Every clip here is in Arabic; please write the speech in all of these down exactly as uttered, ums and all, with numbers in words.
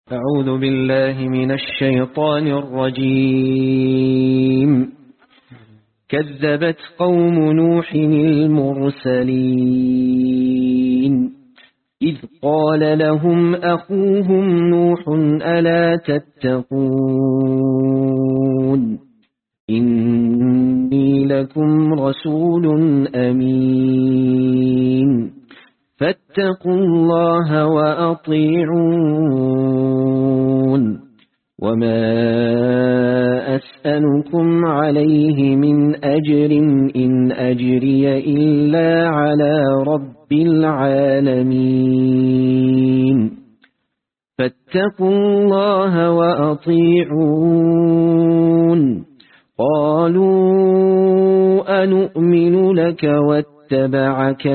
أعوذ بالله من الشيطان الرجيم. كذبت قوم نوح المرسلين إذ قال لهم أخوهم نوح ألا تتقون إني لكم رسول أمين فاتقوا الله وأطيعون وما أسألكم عليه من أجر إن أجري إلا على رب العالمين فاتقوا الله وأطيعون قالوا أنؤمن لك واتبعك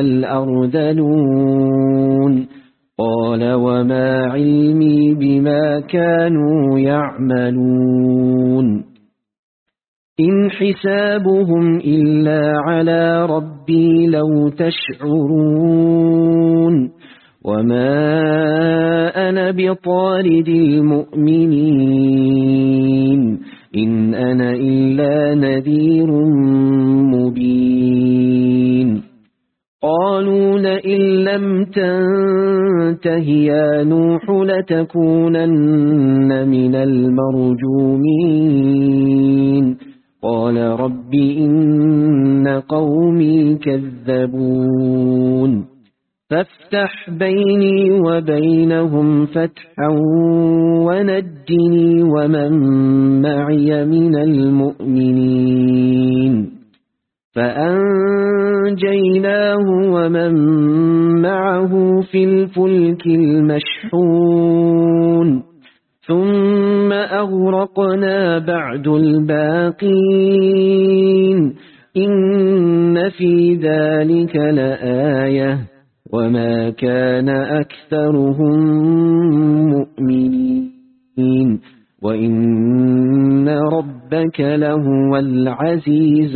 الأرذلون قال وما علمي بما كانوا يعملون إن حسابهم إلا على ربي لو تشعرون وما أنا بطارد المؤمنين إن أنا إلا نذير مبين قالوا لئن لم تنته يا نوح لتكونن من المرجومين قال رب إن قومي كذبون فافتح بيني وبينهم فتحا ونجني ومن معي من المؤمنين فأنجيناه ومن معه في الفلك المشحون ثم أغرقنا بعد الباقين إن في ذلك لآية وما كان أكثرهم مؤمنين وإن ربك لهو العزيز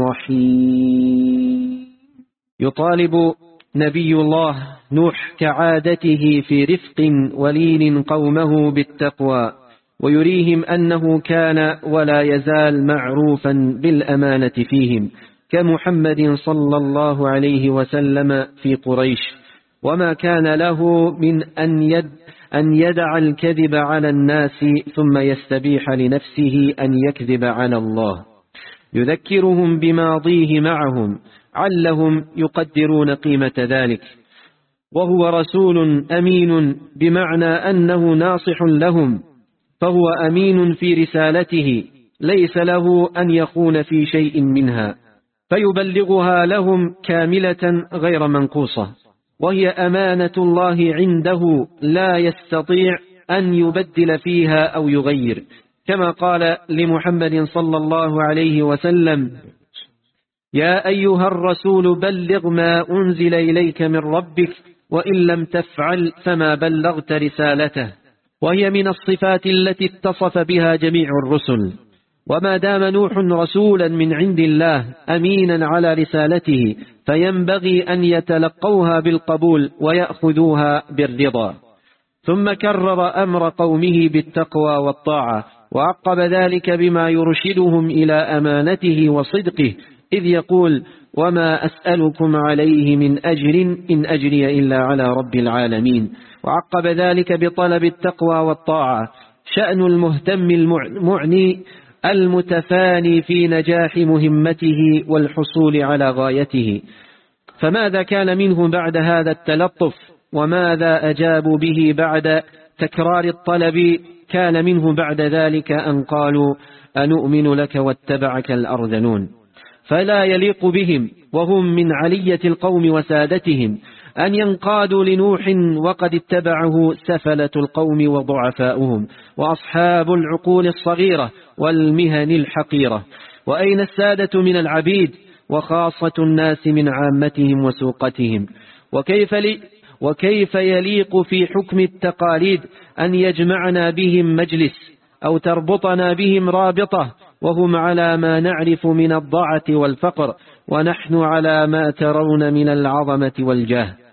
الرحيم. يطالب نبي الله نوح كعادته في رفق ولين قومه بالتقوى ويريهم أنه كان ولا يزال معروفا بالأمانة فيهم كمحمد صلى الله عليه وسلم في قريش وما كان له من أن يد أن يدع الكذب على الناس ثم يستبيح لنفسه أن يكذب على الله. يذكرهم بماضيه معهم علهم يقدرون قيمة ذلك وهو رسول أمين بمعنى أنه ناصح لهم فهو أمين في رسالته ليس له أن يخون في شيء منها فيبلغها لهم كاملة غير منقوصة وهي أمانة الله عنده لا يستطيع أن يبدل فيها أو يغير كما قال لمحمد صلى الله عليه وسلم يا أيها الرسول بلغ ما أنزل إليك من ربك وإن لم تفعل فما بلغت رسالته وهي من الصفات التي اتصف بها جميع الرسل وما دام نوح رسولا من عند الله أمينا على رسالته فينبغي أن يتلقوها بالقبول ويأخذوها بالرضا. ثم كرر أمر قومه بالتقوى والطاعة وعقب ذلك بما يرشدهم إلى أمانته وصدقه إذ يقول وما أسألكم عليه من أجر إن أجري إلا على رب العالمين وعقب ذلك بطلب التقوى والطاعة شأن المهتم المعني المتفاني في نجاح مهمته والحصول على غايته. فماذا كان منه بعد هذا التلطف وماذا أجابوا به بعد تكرار الطلب؟ كان منه بعد ذلك أن قالوا أنؤمن لك واتبعك الأرذلون. فلا يليق بهم وهم من علية القوم وسادتهم أن ينقادوا لنوح وقد اتبعه سفلة القوم وضعفاؤهم وأصحاب العقول الصغيرة والمهن الحقيرة. وأين السادة من العبيد وخاصة الناس من عامتهم وسوقتهم؟ وكيف, لي وكيف يليق في حكم التقاليد أن يجمعنا بهم مجلس أو تربطنا بهم رابطة وهم على ما نعرف من الضعة والفقر ونحن على ما ترون من العظمة والجاه؟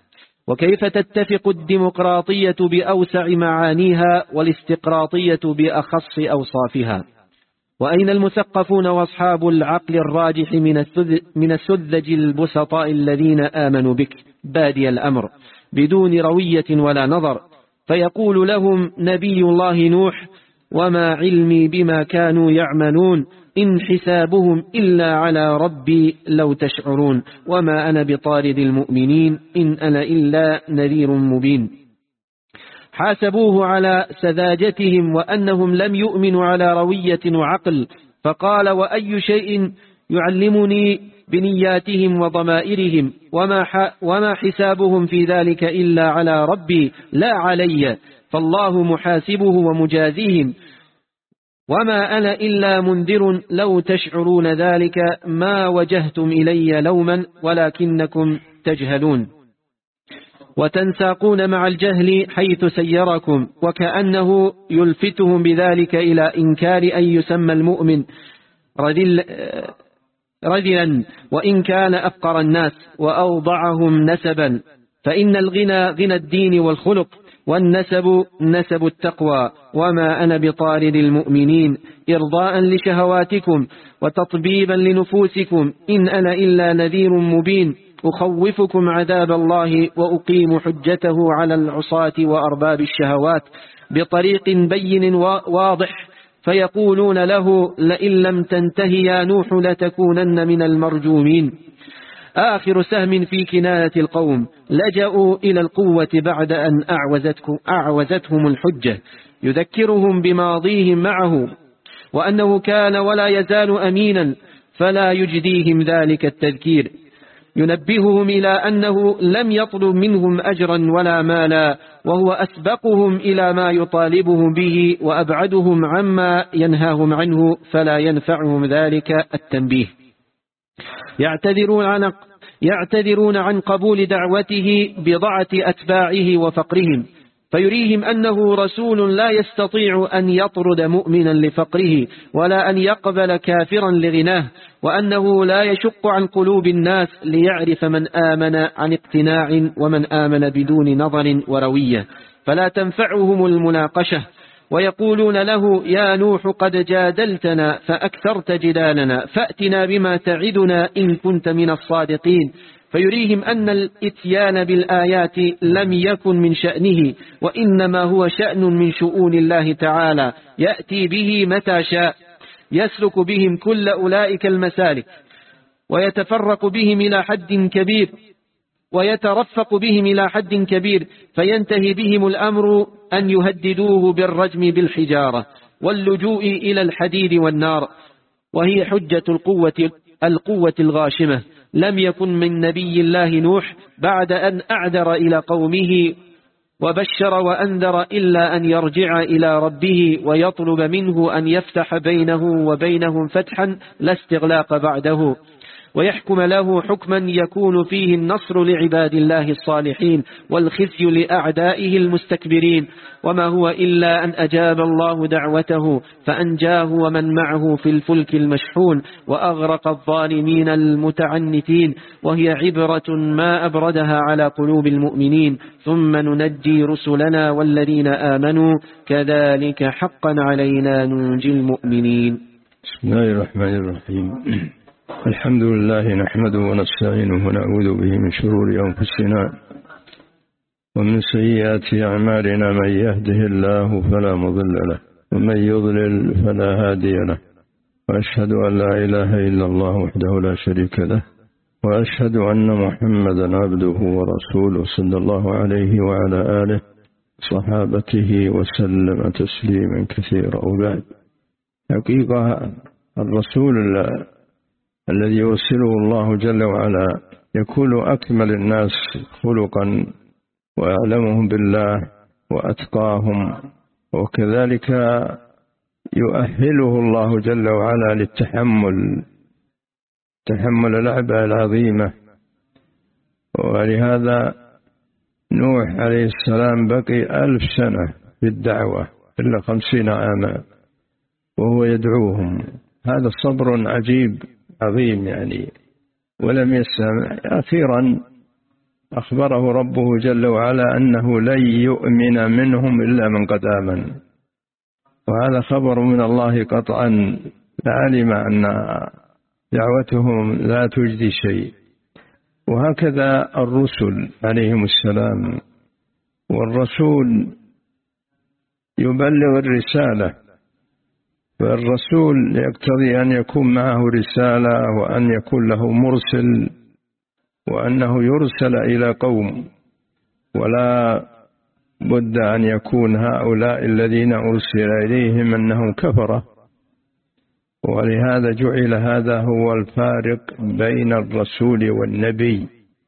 وكيف تتفق الديمقراطية بأوسع معانيها والاستقراطية بأخص أوصافها؟ وأين المثقفون وأصحاب العقل الراجح من السذج البسطاء الذين آمنوا بك بادي الأمر بدون روية ولا نظر؟ فيقول لهم نبي الله نوح: وما علمي بما كانوا يعملون إن حسابهم إلا على ربي لو تشعرون وما أنا بطارد المؤمنين إن أنا إلا نذير مبين. حاسبوه على سذاجتهم وأنهم لم يؤمنوا على روية وعقل، فقال: وأي شيء يعلمني بنياتهم وضمائرهم وما, وما حسابهم في ذلك إلا على ربي لا علي، فالله محاسبه ومجازيهم وما أنا إلا منذر لو تشعرون ذلك ما وجهتم إلي لوما ولكنكم تجهلون وتنساقون مع الجهل حيث سيركم، وكأنه يلفتهم بذلك إلى إنكار أن يسمى المؤمن رذل رذلا وإن كان أفقر الناس وأوضعهم نسبا، فإن الغنى غنى الدين والخلق والنسب نسب التقوى، وما أنا بطارد المؤمنين إرضاء لشهواتكم وتطبيبا لنفوسكم إن أنا إلا نذير مبين أخوفكم عذاب الله وأقيم حجته على العصاة وأرباب الشهوات بطريق بين واضح، فيقولون له: لئن لم تنته يا نوح لتكونن من المرجومين. آخر سهم في كناية القوم لجأوا إلى القوة بعد أن أعوزتهم الحجة، يذكرهم بماضيهم معه وأنه كان ولا يزال أمينا، فلا يجديهم ذلك التذكير، ينبههم إلى أنه لم يطلب منهم أجرا ولا مالا، وهو أسبقهم إلى ما يطالبهم به وأبعدهم عما ينهاهم عنه، فلا ينفعهم ذلك التنبيه. يعتذرون عن يعتذرون عن قبول دعوته بضعة أتباعه وفقرهم، فيريهم أنه رسول لا يستطيع أن يطرد مؤمنا لفقره ولا أن يقبل كافرا لغناه، وأنه لا يشق عن قلوب الناس ليعرف من آمن عن اقتناع ومن آمن بدون نظر وروية، فلا تنفعهم المناقشة، ويقولون له: يا نوح قد جادلتنا فأكثرت جدالنا فأتنا بما تعدنا إن كنت من الصادقين. فيريهم أن الإتيان بالآيات لم يكن من شأنه، وإنما هو شأن من شؤون الله تعالى يأتي به متى شاء، يسلك بهم كل أولئك المسالك ويتفرق بهم إلى حد كبير ويترفق بهم إلى حد كبير فينتهي بهم الأمر أن يهددوه بالرجم بالحجارة واللجوء إلى الحديد والنار، وهي حجة القوة القوة الغاشمة. لم يكن من نبي الله نوح بعد أن أعذر إلى قومه وبشر وأنذر إلا أن يرجع إلى ربه ويطلب منه أن يفتح بينه وبينهم فتحا لا استغلاق بعده، ويحكم له حكما يكون فيه النصر لعباد الله الصالحين والخزي لأعدائه المستكبرين، وما هو إلا أن أجاب الله دعوته فأنجاه ومن معه في الفلك المشحون وأغرق الظالمين المتعنتين، وهي عبرة ما أبردها على قلوب المؤمنين. ثم ننجي رسلنا والذين آمنوا كذلك حقا علينا ننجي المؤمنين. بسم الله الرحمن الرحيم. الحمد لله نحمده ونستعينه ونعوذ به من شرور أنفسنا ومن سيئات أعمالنا، من يهده الله فلا مضل له ومن يضلل فلا هادي له، وأشهد أن لا إله إلا الله وحده لا شريك له، وأشهد أن محمدا عبده ورسوله صلى الله عليه وعلى آله صحابته وسلم تسليما كثيرا. وبعد، حقيقة الرسول الذي يرسله الله جل وعلا يكون أكمل الناس خلقا وأعلمهم بالله وأتقاهم، وكذلك يؤهله الله جل وعلا للتحمل تحمل الأعباء العظيمة. ولهذا نوح عليه السلام بقي ألف سنة في الدعوة إلا خمسين عاما وهو يدعوهم. هذا صبر عجيب عظيم يعني، ولم يسمع. أخيرا أخبره ربه جل وعلا أنه لن يؤمن منهم إلا من قد آمن، وهذا خبر من الله قطعا، لعلم أن دعوتهم لا تجدي شيء. وهكذا الرسل عليهم السلام، والرسول يبلغ الرسالة، فالرسول يقتضي أن يكون معه رسالة، وأن يكون له مرسل، وأنه يرسل إلى قوم، ولا بد أن يكون هؤلاء الذين أرسل إليهم أنهم كفرة. ولهذا جعل هذا هو الفارق بين الرسول والنبي،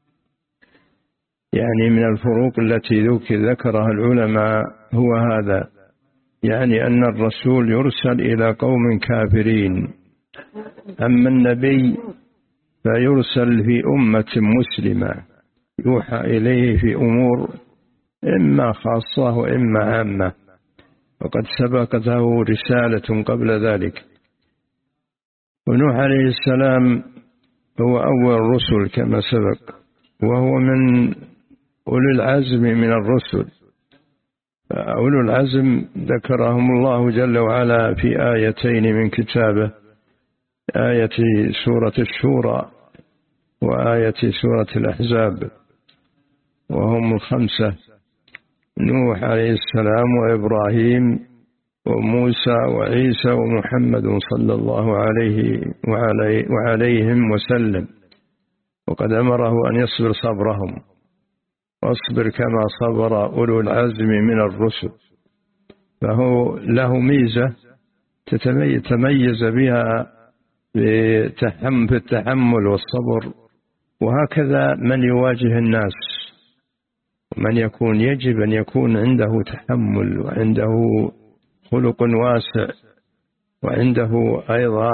يعني من الفروق التي ذكرها العلماء هو هذا، يعني أن الرسول يرسل إلى قوم كافرين، أما النبي فيرسل في أمة مسلمة يوحى إليه في أمور إما خاصة وإما عامة، وقد سبقته رسالة قبل ذلك. ونوح عليه السلام هو أول الرسل كما سبق، وهو من أولي العزم من الرسل. أولو العزم ذكرهم الله جل وعلا في آيتين من كتابه، آية سورة الشورى وآية سورة الأحزاب، وهم الخمسة: نوح عليه السلام، وإبراهيم، وموسى، وعيسى، ومحمد صلى الله عليه وعلي وعليهم وسلم. وقد أمره أن يصبر صبرهم، واصبر كما صبر أولو العزم من الرسل. فهو له ميزة تتميز بها في التحمل والصبر، وهكذا من يواجه الناس، ومن يكون يجب أن يكون عنده تحمل، وعنده خلق واسع، وعنده أيضا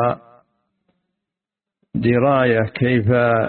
دراية كيف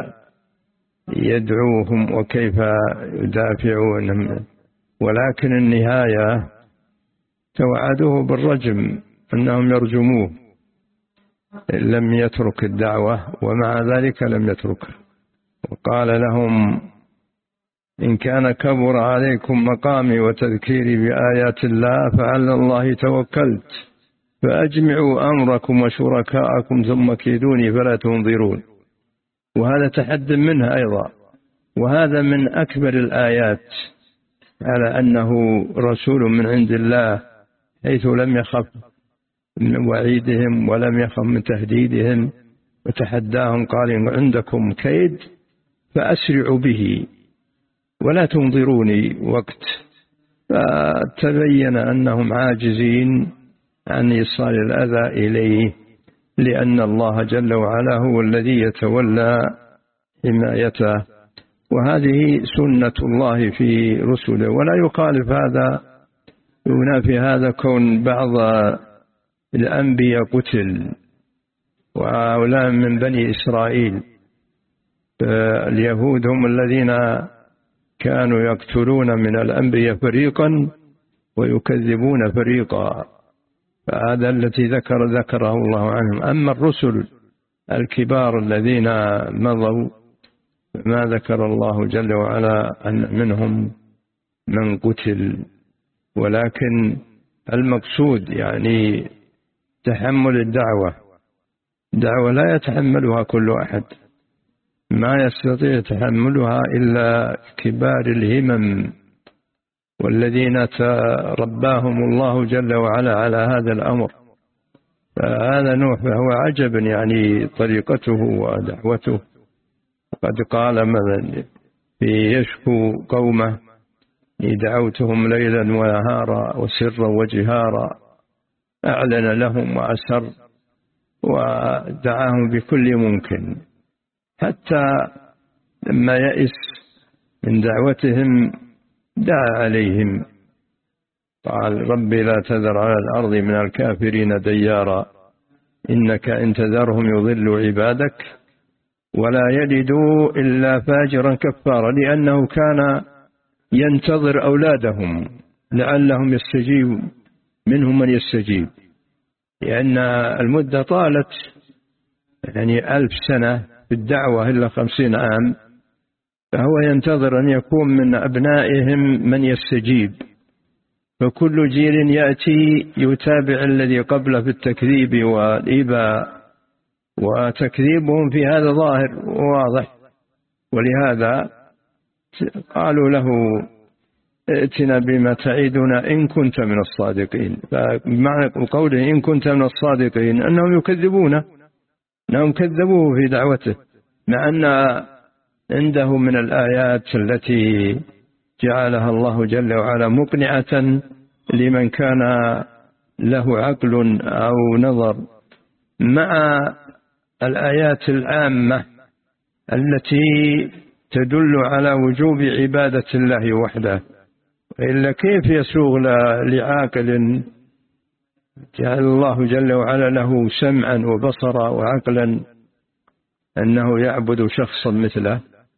يدعوهم وكيف يدافعونهم. ولكن النهاية توعدوه بالرجم، أنهم يرجموه إن لم يترك الدعوة، ومع ذلك لم يتركها. وقال لهم: إن كان كبر عليكم مقامي وتذكيري بآيات الله فعلى الله توكلت، فأجمعوا أمركم وشركاءكم ثم كيدوني فلا تنظرون. وهذا تحد منها أيضا، وهذا من أكبر الآيات على أنه رسول من عند الله، حيث لم يخف من وعيدهم ولم يخف من تهديدهم، وتحداهم قال: إن عندكم كيد فأسرعوا به ولا تنظروني وقت. فتبين أنهم عاجزين عن إيصال الأذى إليه، لأن الله جل وعلا هو الذي يتولى حمايته، وهذه سنة الله في رسله. ولا يخالف هذا، ينافي هذا كون بعض الأنبياء قتل، وهؤلاء من بني إسرائيل. اليهود هم الذين كانوا يقتلون من الأنبياء فريقا ويكذبون فريقا، فهذا الذي ذكر ذكره الله عنهم. أما الرسل الكبار الذين مضوا ما ذكر الله جل وعلا أن منهم من قتل. ولكن المقصود يعني تحمل الدعوة. الدعوة لا يتحملها كل أحد، ما يستطيع تحملها إلا كبار الهمم، والذين ترباهم الله جل وعلا على هذا الأمر. فهذا نوح فهو عجب يعني طريقته ودعوته. قد قال مثلا في يشكو قومه: دعوتهم ليلا ونهارا وسرا وجهارا، أعلن لهم وأسر، ودعاهم بكل ممكن، حتى لما يئس من دعوتهم دعا عليهم قال: ربي لا تذر على الأرض من الكافرين ديارا، إنك إن تذرهم يضلوا عبادك ولا يلدوا إلا فاجرا كفارا، لأنه كان ينتظر أولادهم لعلهم يستجيب منهم من يستجيب، لأن المدة طالت، يعني ألف سنة في الدعوة إلا خمسين عام، فهو ينتظر أن يكون من أبنائهم من يستجيب، فكل جيل يأتي يتابع الذي قبله في التكذيب والإباء، وتكذيبهم في هذا ظاهر وواضح. ولهذا قالوا له ائتنا بما تعيدنا إن كنت من الصادقين. فمعنى قوله إن كنت من الصادقين أنهم يكذبونه، أنهم كذبوه في دعوته، مع أن عنده من الآيات التي جعلها الله جل وعلا مقنعة لمن كان له عقل أو نظر، مع الآيات العامة التي تدل على وجوب عبادة الله وحده. إلا كيف يسوغ لعاقل جعل الله جل وعلا له سمعا وبصرا وعقلا أنه يعبد شخصا مثله،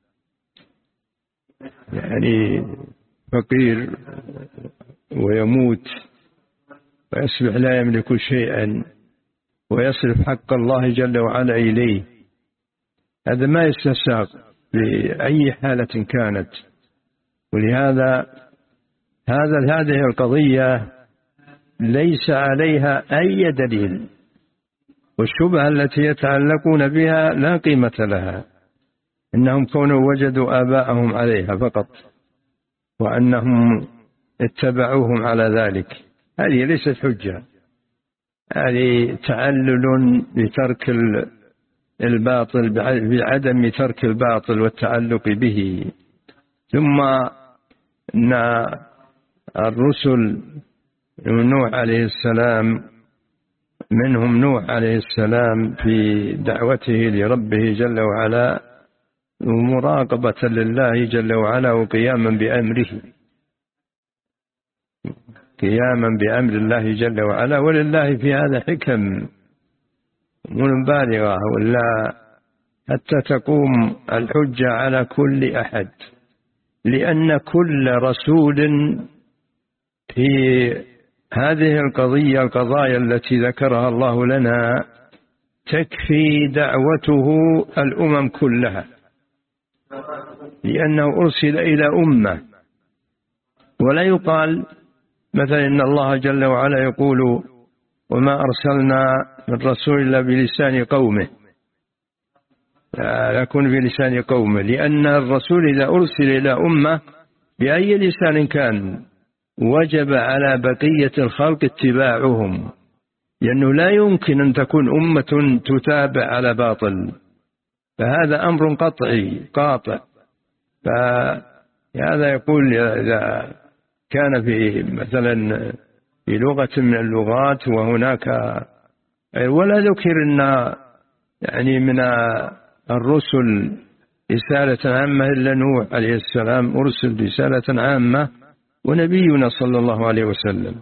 يعني فقير ويموت ويصبح لا يملك شيئا ويصرف حق الله جل وعلا إليه. هذا ما يستساغ لأي حالة كانت. ولهذا هذا هذه القضية ليس عليها أي دليل، والشبهة التي يتعلقون بها لا قيمة لها، إنهم كانوا وجدوا آباءهم عليها فقط وأنهم اتبعوهم على ذلك. هذه ليست حجة، هذه تعلل بترك الباطل بعدم ترك الباطل والتعلق به. ثم أن الرسل نوح عليه السلام منهم نوح عليه السلام في دعوته لربه جل وعلا ومراقبة لله جل وعلا وقياما بأمره، قياما بأمر الله جل وعلا. ولله في هذا حكم بالغة، ولا حتى تقوم الحجة على كل أحد، لأن كل رسول في هذه القضية القضايا التي ذكرها الله لنا تكفي دعوته الأمم كلها، لأنه أرسل إلى أمة. ولا يقال مثلا إن الله جل وعلا يقول وما أرسلنا من رسول إلا بلسان قومه، لا يكون بلسان قومه، لأن الرسول إذا أرسل إلى أمة بأي لسان كان وجب على بقية الخلق اتباعهم، لأنه لا يمكن أن تكون أمة تتابع على باطل، فهذا أمر قطعي قاطع. فهذا يقول إذا كان في مثلا في لغة من اللغات وهناك ولا ذكر أن يعني من الرسل رسالة عامة إلا نوح عليه السلام أرسل رسالة عامة ونبينا صلى الله عليه وسلم.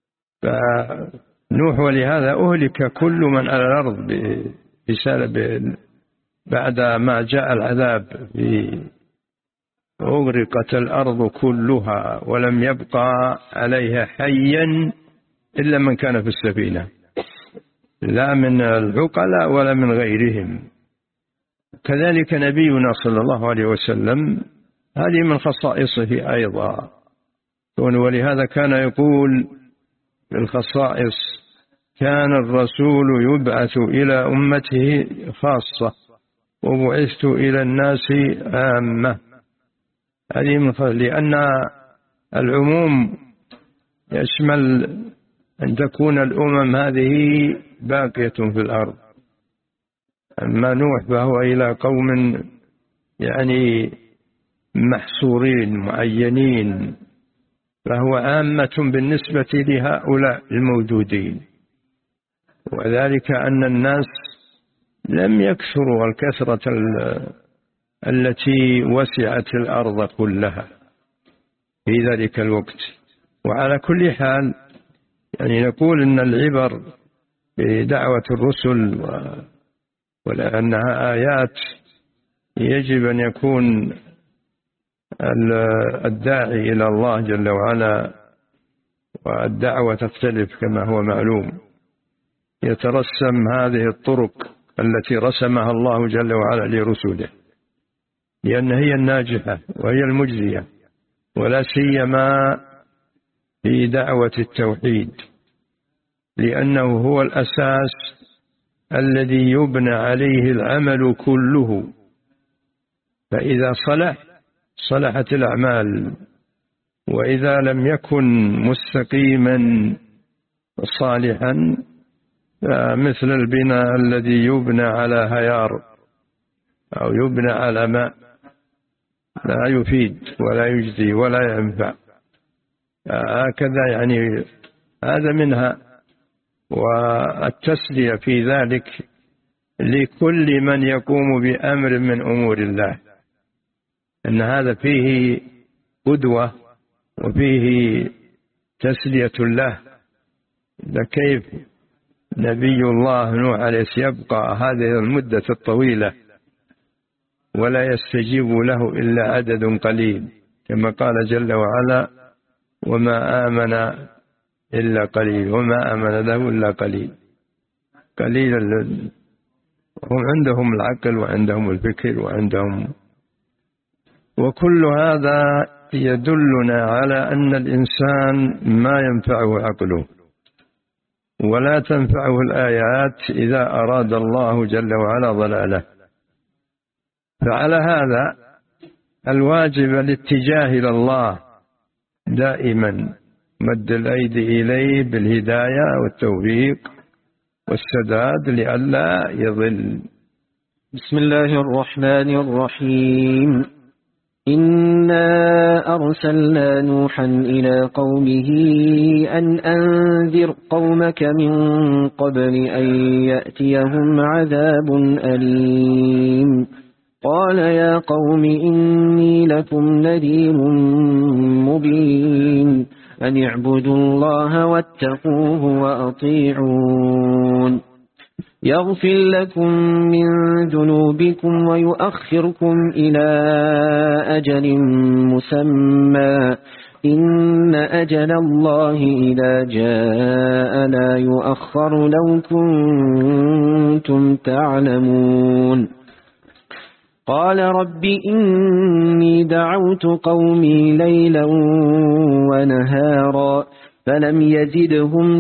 فنوح ولهذا أهلك كل من على الأرض برسالة بعد ما جاء العذاب في أغرقت الأرض كلها ولم يبقى عليها حيا إلا من كان في السفينة، لا من العقلاء ولا من غيرهم. كذلك نبينا صلى الله عليه وسلم هذه من خصائصه أيضا، ولهذا كان يقول في الخصائص كان الرسول يبعث إلى أمته خاصة وبعثت إلى الناس عامة. هذه من خصائص، لأن العموم يشمل أن تكون الأمم هذه باقية في الأرض. أما نوح فهو إلى قوم يعني محصورين معينين، فهو عامة بالنسبة لهؤلاء الموجودين، وذلك أن الناس لم يكثروا الكثرة التي وسعت الأرض كلها في ذلك الوقت. وعلى كل حال يعني نقول إن العبر بدعوة الرسل ولأنها آيات يجب أن يكون الداعي إلى الله جل وعلا، والدعوة تختلف كما هو معلوم، يترسم هذه الطرق التي رسمها الله جل وعلا لرسله. لأن هي الناجحة وهي المجزية، ولا سيما في دعوة التوحيد، لأنه هو الأساس الذي يبنى عليه العمل كله. فإذا صلح صلحت الأعمال، وإذا لم يكن مستقيما صالحا مثل البناء الذي يبنى على هيار أو يبنى على ماء لا يفيد ولا يجزي ولا ينفع. هكذا يعني هذا منها. والتسلية في ذلك لكل من يقوم بأمر من أمور الله، أن هذا فيه قدوة وفيه تسلية له. كيف نبي الله نوح عليه يبقى هذه المدة الطويلة ولا يستجيب له إلا عدد قليل، كما قال جل وعلا: وما آمن إلا قليل، وما آمن له إلا قليل. قليل هم عندهم العقل وعندهم الفكر وعندهم، وكل هذا يدلنا على أن الإنسان ما ينفعه عقله ولا تنفعه الآيات إذا أراد الله جل وعلا ضلاله. فعلى هذا الواجب الاتجاه إلى الله دائما، مد الأيدي إليه بالهداية والتوفيق والسداد لئلا يضل. بسم الله الرحمن الرحيم. إنا أرسلنا نوحا إلى قومه أن أنذر قومك من قبل أن يأتيهم عذاب أليم. قال يا قوم إني لكم نذير مبين أن اعبدوا الله واتقوه وأطيعون يغفر لكم من ذنوبكم ويؤخركم إلى أجل مسمى إن أجل الله إذا جاء لا يؤخر لو كنتم تعلمون. قال رب إني دعوت قومي ليلا ونهارا فلم يزدهم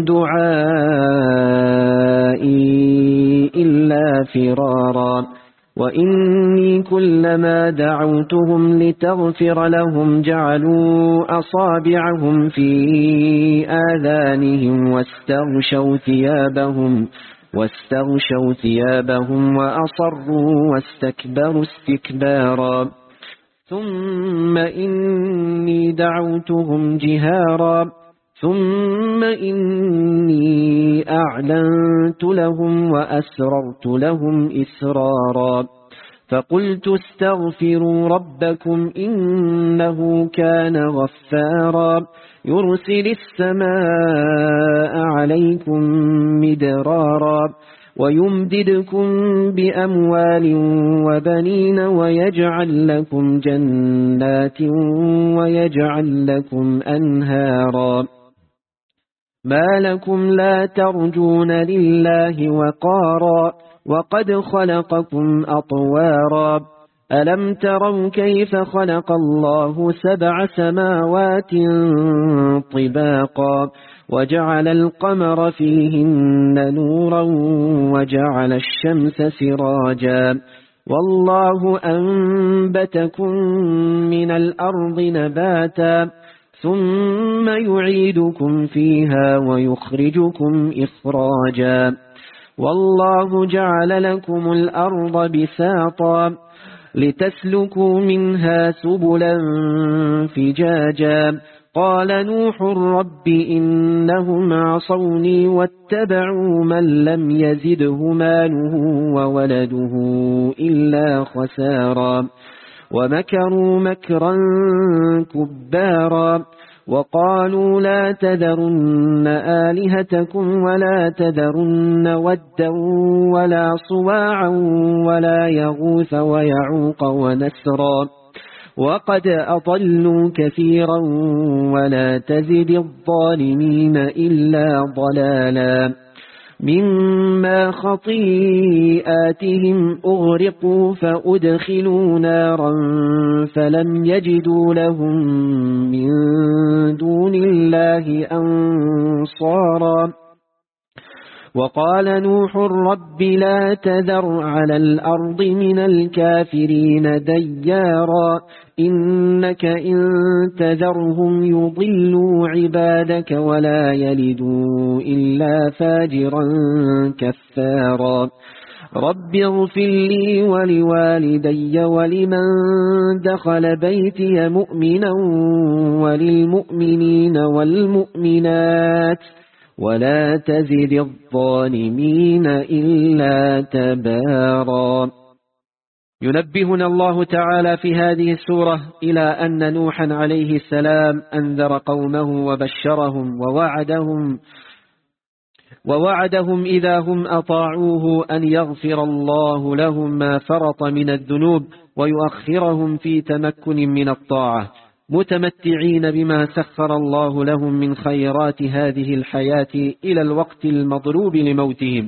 دعائي إلا فرارا وإني كلما دعوتهم لتغفر لهم جعلوا أصابعهم في آذانهم واستغشوا ثيابهم واستغشوا ثيابهم وأصروا واستكبروا استكبارا ثم إني دعوتهم جهارا ثم إني أعلنت لهم وأسررت لهم إسرارا فقلت استغفروا ربكم إنه كان غفارا يرسل السماء عليكم مدرارا ويمددكم بأموال وبنين ويجعل لكم جنات ويجعل لكم أنهارا ما لكم لا ترجون لله وقارا وقد خلقكم أطوارا ألم تروا كيف خلق الله سبع سماوات طباقا وجعل القمر فيهن نورا وجعل الشمس سراجا والله أنبتكم من الأرض نباتا ثم يعيدكم فيها ويخرجكم إخراجا والله جعل لكم الأرض بساطا لتسلكوا منها سبلا فجاجا قال نوح رب إنهم عصوني واتبعوا من لم يزده ماله وولده إلا خسارا ومكروا مكرا كبارا وقالوا لا تذرن آلهتكم ولا تذرن ودا ولا صواعا ولا يغوث ويعوق ونسرا وقد أضلوا كثيرا ولا تزد الظالمين إلا ضلالا مما خطيئاتهم أغرقوا فأدخلوا نارا فلم يجدوا لهم من دون الله أنصارا. وقال نوح رب لا تذر على الأرض من الكافرين ديارا إنك إن تذرهم يضلوا عبادك ولا يلدوا إلا فاجرا كفارا. رب اغفر لي ولوالدي ولمن دخل بيتي مؤمنا وللمؤمنين والمؤمنات ولا تزد الظالمين إلا تبارا. ينبهنا الله تعالى في هذه السورة إلى أن نوحا عليه السلام أنذر قومه وبشرهم ووعدهم ووعدهم إذا هم أطاعوه أن يغفر الله لهم ما فرط من الذنوب ويؤخرهم في تمكن من الطاعة متمتعين بما سخر الله لهم من خيرات هذه الحياة إلى الوقت المضروب لموتهم.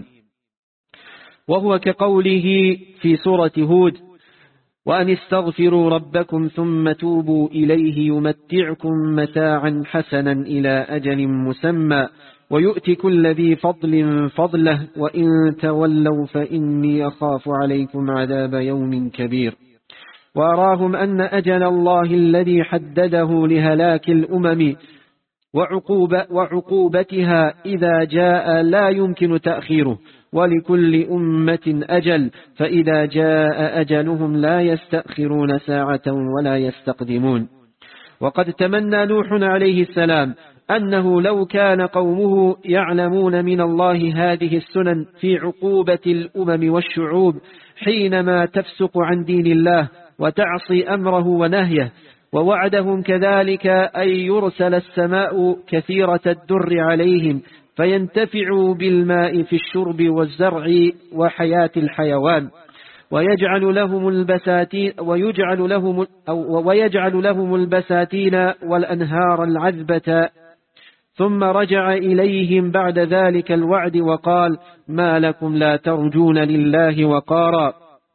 وهو كقوله في سورة هود وأن استغفروا ربكم ثم توبوا إليه يمتعكم متاعا حسنا إلى أجل مسمى ويؤتي كل ذي فضل فضله وإن تولوا فإني أخاف عليكم عذاب يوم كبير. وأراهم أن أجل الله الذي حدده لهلاك الأمم وعقوبة وعقوبتها إذا جاء لا يمكن تأخيره ولكل أمة أجل فإذا جاء أجلهم لا يستأخرون ساعة ولا يستقدمون. وقد تمنى نوح عليه السلام أنه لو كان قومه يعلمون من الله هذه السنن في عقوبة الأمم والشعوب حينما تفسق عن دين الله وتعصي أمره ونهيه. ووعدهم كذلك أن يرسل السماء كثيرة الدر عليهم فينتفعوا بالماء في الشرب والزرع وحياة الحيوان ويجعل لهم البساتين ويجعل لهم أو ويجعل لهم البساتين والأنهار العذبة. ثم رجع إليهم بعد ذلك الوعد وقال ما لكم لا ترجون لله وقارا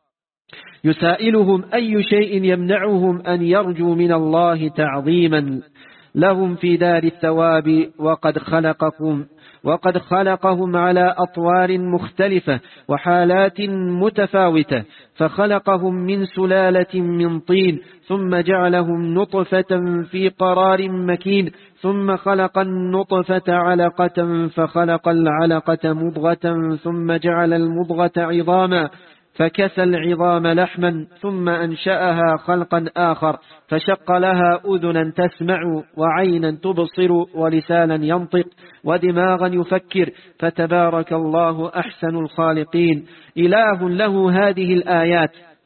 يسائلهم أي شيء يمنعهم أن يرجوا من الله تعظيما لهم في دار الثواب وقد خلقكم وقد خلقهم على أطوار مختلفة وحالات متفاوتة فخلقهم من سلالة من طين ثم جعلهم نطفة في قرار مكين ثم خلق النطفة علقة فخلق العلقة مضغة ثم جعل المضغة عظاما فكسى العظام لحما ثم أنشأها خلقا آخر فشق لها أذنا تسمع وعينا تبصر ولسانا ينطق ودماغا يفكر فتبارك الله أحسن الخالقين. إله له هذه الآيات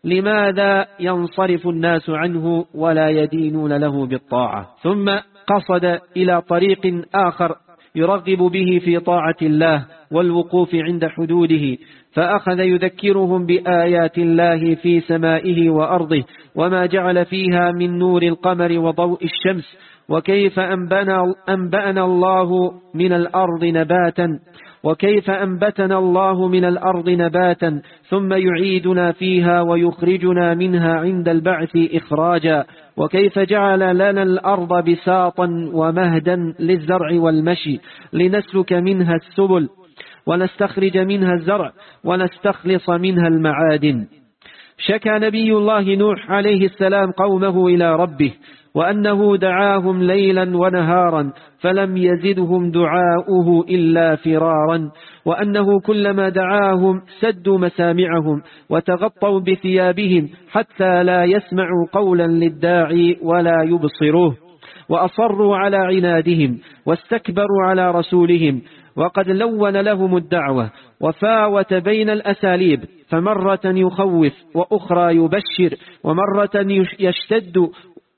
لماذا ينصرف الناس عنه ولا يدينون له بالطاعة؟ ثم قصد إلى طريق آخر يرغب به في طاعة الله والوقوف عند حدوده فأخذ يذكرهم بآيات الله في سمائه وأرضه وما جعل فيها من نور القمر وضوء الشمس وكيف أنبأنا, أنبأنا الله من الأرض نباتا وكيف أنبتنا الله من الأرض نباتا ثم يعيدنا فيها ويخرجنا منها عند البعث إخراجا وكيف جعل لنا الأرض بساطا ومهدا للزرع والمشي لنسلك منها السبل ونستخرج منها الزرع ونستخلص منها المعادن. شكى نبي الله نوح عليه السلام قومه إلى ربه وأنه دعاهم ليلا ونهارا فلم يزدهم دعاؤه إلا فرارا وأنه كلما دعاهم سدوا مسامعهم وتغطوا بثيابهم حتى لا يسمعوا قولا للداعي ولا يبصروه وأصروا على عنادهم واستكبروا على رسولهم وقد لون لهم الدعوة وفاوت بين الأساليب فمرة يخوف وأخرى يبشر ومرة يشتد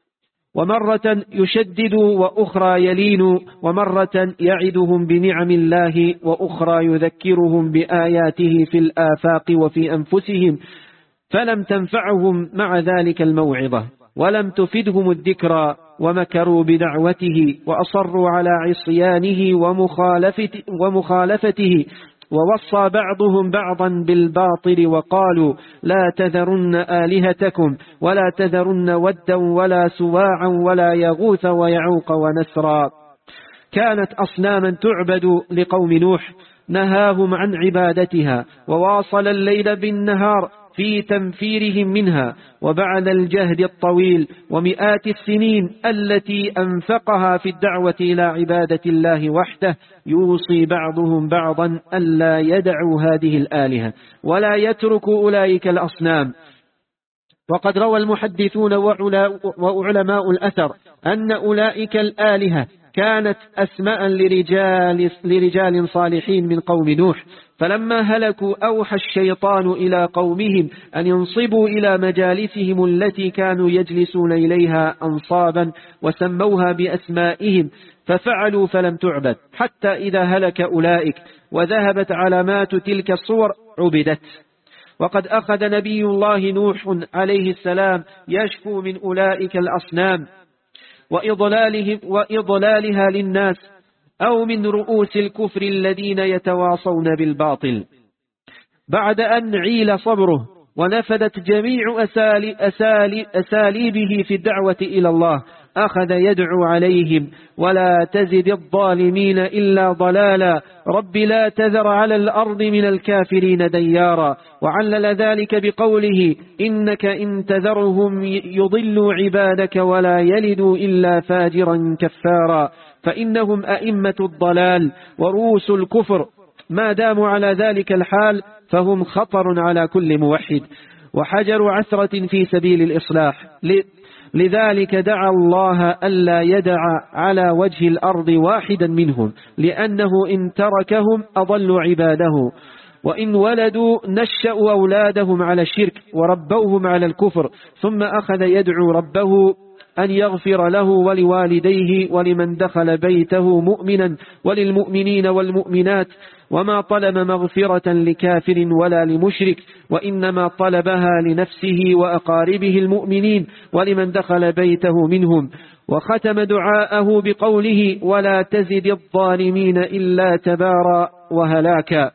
ومرة يشدد وأخرى يلين ومرة يعدهم بنعم الله وأخرى يذكرهم بآياته في الآفاق وفي أنفسهم فلم تنفعهم مع ذلك الموعظة ولم تفدهم الذكرى ومكروا بدعوته وأصروا على عصيانه ومخالفته, ومخالفته ووصى بعضهم بعضا بالباطل وقالوا لا تذرن آلهتكم ولا تذرن ودا ولا سواعا ولا يغوث ويعوق ونسرا. كانت أصناما تعبد لقوم نوح، نهاهم عن عبادتها وواصل الليل بالنهار في تنفيرهم منها. وبعد الجهد الطويل ومئات السنين التي أنفقها في الدعوة إلى عبادة الله وحده، يوصي بعضهم بعضا ألا يدعوا هذه الآلهة ولا يتركوا أولئك الأصنام. وقد روى المحدثون وعلماء الأثر أن أولئك الآلهة كانت أسماء لرجال, لرجال صالحين من قوم نوح، فلما هلكوا أوحى الشيطان إلى قومهم أن ينصبوا إلى مجالسهم التي كانوا يجلسون إليها أنصابا وسموها بأسمائهم، ففعلوا فلم تعبد حتى إذا هلك أولئك وذهبت علامات تلك الصور عبدت. وقد أخذ نبي الله نوح عليه السلام يشكو من أولئك الأصنام وإضلالهم وإضلالها للناس، أو من رؤوس الكفر الذين يتواصون بالباطل. بعد أن عيل صبره ونفدت جميع أسالي أسالي أساليبه في الدعوة إلى الله، أخذ يدعو عليهم ولا تزد الظالمين إلا ضلالا، رب لا تذر على الأرض من الكافرين ديارا. وعلل ذلك بقوله إنك إن تذرهم يضلوا عبادك ولا يلدوا إلا فاجرا كفارا، فإنهم أئمة الضلال ورؤوس الكفر، ما داموا على ذلك الحال فهم خطر على كل موحد وحجر عثرة في سبيل الإصلاح. لذلك دعا الله ألا يدع على وجه الأرض واحدا منهم، لأنه إن تركهم أضلوا عباده، وإن ولدوا نشأوا أولادهم على الشرك وربوهم على الكفر. ثم أخذ يدعو ربه أن يغفر له ولوالديه ولمن دخل بيته مؤمنا وللمؤمنين والمؤمنات، وما طلب مغفرة لكافر ولا لمشرك، وإنما طلبها لنفسه وأقاربه المؤمنين ولمن دخل بيته منهم. وختم دعاءه بقوله ولا تزد الظالمين إلا تبارا وهلاكا.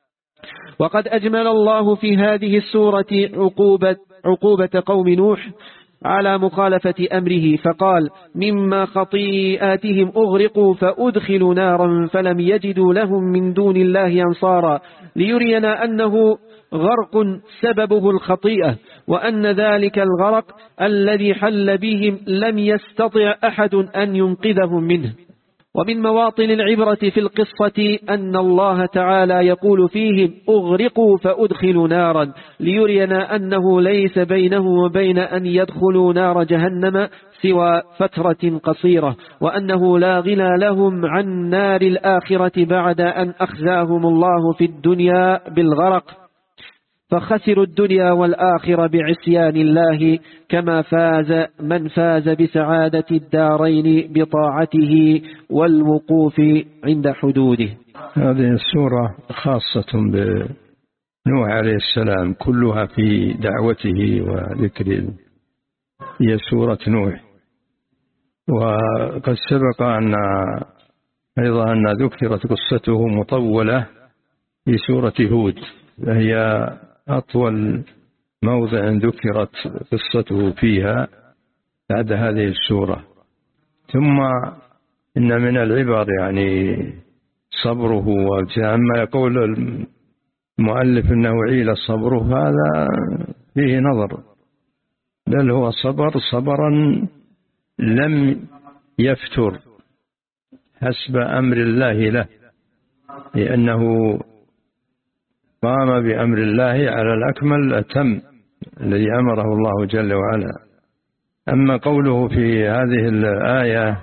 وقد أجمل الله في هذه السورة عقوبة, عقوبة قوم نوح على مخالفة أمره، فقال مما خطيئاتهم أغرقوا فأدخلوا نارا فلم يجدوا لهم من دون الله أنصارا، ليرينا أنه غرق سببه الخطيئة، وأن ذلك الغرق الذي حل بهم لم يستطع أحد أن ينقذهم منه. ومن مواطن العبرة في القصة أن الله تعالى يقول فيهم أغرقوا فأدخلوا نارا، ليرينا أنه ليس بينه وبين أن يدخلوا نار جهنم سوى فترة قصيرة، وأنه لا غنى لهم عن نار الآخرة بعد أن أخزاهم الله في الدنيا بالغرق، فخسروا الدنيا والآخرة بعصيان الله، كما فاز من فاز بسعادة الدارين بطاعته والوقوف عند حدوده. هذه السورة خاصة بنوح عليه السلام، كلها في دعوته وذكره، هي سورة نوح. وقد سبق أن أيضا أن ذكرت قصته مطولة في سورة هود، فهي أطول موضع ذكرت قصته فيها بعد هذه السورة. ثم إن من العبر يعني صبره، وأما يقول المؤلف أنه عيل صبره هذا فيه نظر، بل هو صبر صبرا لم يفتر حسب أمر الله له، لأنه قام بأمر الله على الأكمل الأتم الذي أمره الله جل وعلا. أما قوله في هذه الآية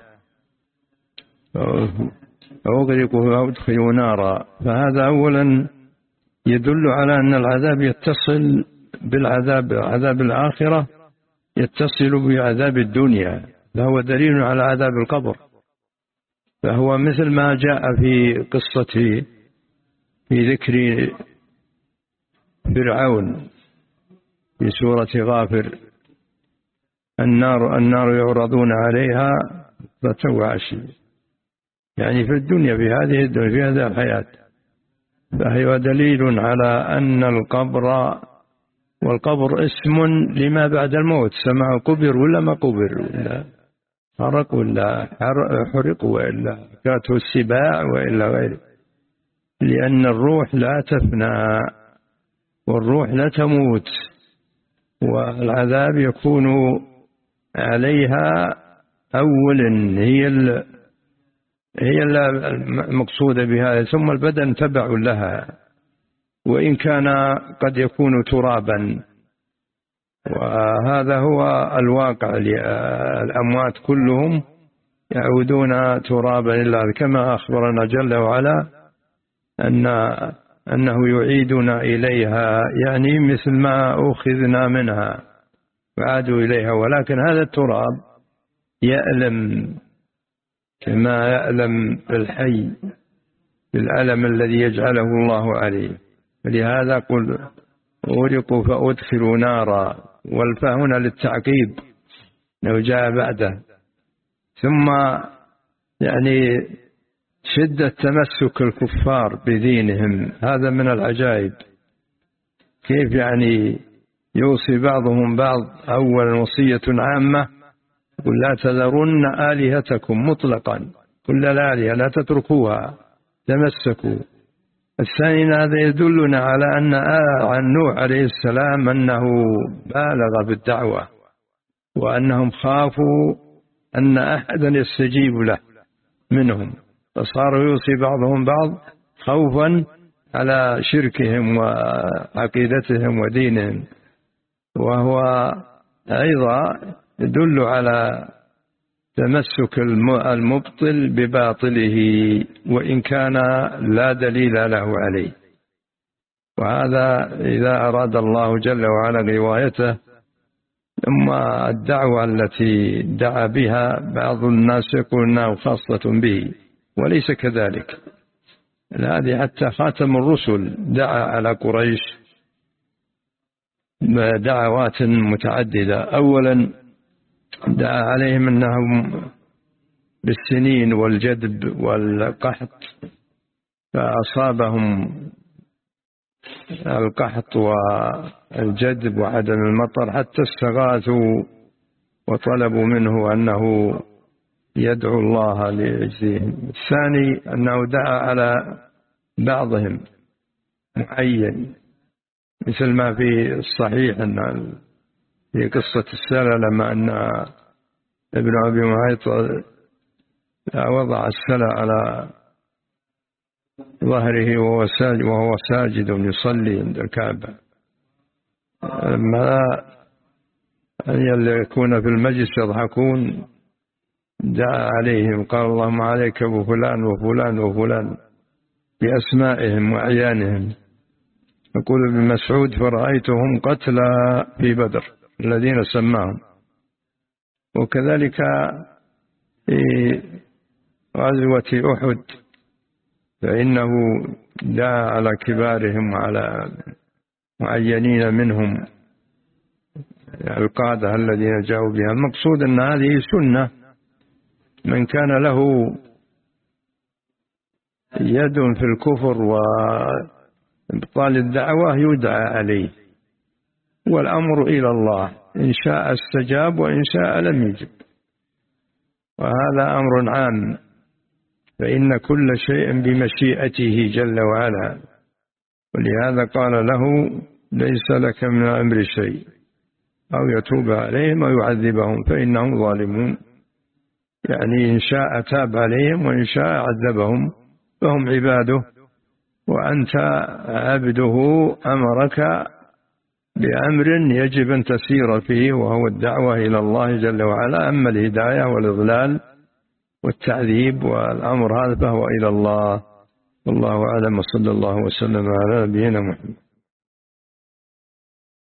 أغرقوا وأدخلوا نارا، فهذا أولا يدل على أن العذاب يتصل بالعذاب، عذاب الآخرة يتصل بعذاب الدنيا، فهو دليل على عذاب القبر. فهو مثل ما جاء في قصة في ذكر فرعون في سورة غافر، النار النار يعرضون عليها فتوى عشي، يعني في الدنيا، في هذه الدنيا، في هذه الحياة. فهي دليل على أن القبر، والقبر اسم لما بعد الموت، سماه قبر ولا ما قبر، ولا حرق ولا حرق وإلا كاته السباع وإلا غيره، لأن الروح لا تفنى والروح لا تموت، والعذاب يكون عليها أولا، هي هي المقصودة بها، ثم البدن تبع لها، وإن كان قد يكون ترابا. وهذا هو الواقع، الأموات كلهم يعودون ترابا إلا كما أخبرنا جل وعلا أن أنه يعيدنا إليها، يعني مثل ما أخذنا منها وعادوا إليها، ولكن هذا التراب يألم كما يألم الحي بالألم الذي يجعله الله عليه. فلهذا قل أغرقوا فأدخلوا نارا، والفاء هنا للتعقيب لو جاء بعده. ثم يعني شدة تمسك الكفار بدينهم، هذا من العجائب، كيف يعني يوصي بعضهم بعض. أولا وصية عامة، قل لا تذرن آلهتكم مطلقا، كل الآلهة لا تتركوها، تمسكوا. الثاني هذا يدلنا على أن عن نوح عليه السلام أنه بالغ بالدعوة، وأنهم خافوا أن أحدا يستجيب له منهم، فصاروا يوصي بعضهم بعض خوفا على شركهم وعقيدتهم ودينهم. وهو أيضا يدل على تمسك المبطل بباطله وإن كان لا دليل له عليه. وهذا إذا أراد الله جل وعلا غوايته. ثم الدعوة التي دعا بها بعض الناس يقول أنها خاصة به، وليس كذلك. هذه حتى خاتم الرسل دعا على قريش دعوات متعددة. أولا دعا عليهم أنهم بالسنين والجدب والقحط، فأصابهم القحط والجدب وعدم المطر حتى استغاثوا وطلبوا منه أنه يدعو الله ليجزيهم. الثاني أنه دعا على بعضهم معين، مثل ما في الصحيح أن في قصة السلة لما أن ابن أبي معيط وضع السلة على ظهره وهو ساجد, وهو ساجد يصلي عند الكعبة، لما يكون في المجلس يضحكون دعا عليهم قال اللهم عليك بفلان وفلان وفلان بأسمائهم وأعيانهم. يقول ابن مسعود فرأيتهم قتلى في بدر الذين سماهم. وكذلك في غزوة أحد فإنه دعا على كبارهم وعلى معينين منهم القادة الذين جاءوا بها. المقصود أن هذه سنة، من كان له يد في الكفر وإبطال الدعوة يدعى عليه، والأمر إلى الله، إن شاء استجاب وإن شاء لم يجب، وهذا أمر عام، فإن كل شيء بمشيئته جل وعلا. ولهذا قال له ليس لك من الأمر شيء، أو يتوب عليهم أو يعذبهم فإنهم ظالمون، يعني إن شاء تاب عليهم وإن شاء عذبهم فهم عباده، وأنت عبده أمرك بأمر يجب أن تسير فيه، وهو الدعوة إلى الله جل وعلا. أما الهداية والإضلال والتعذيب والأمر هذا فهو إلى الله. والله أعلم، وصلى الله وسلم على نبينا محمد.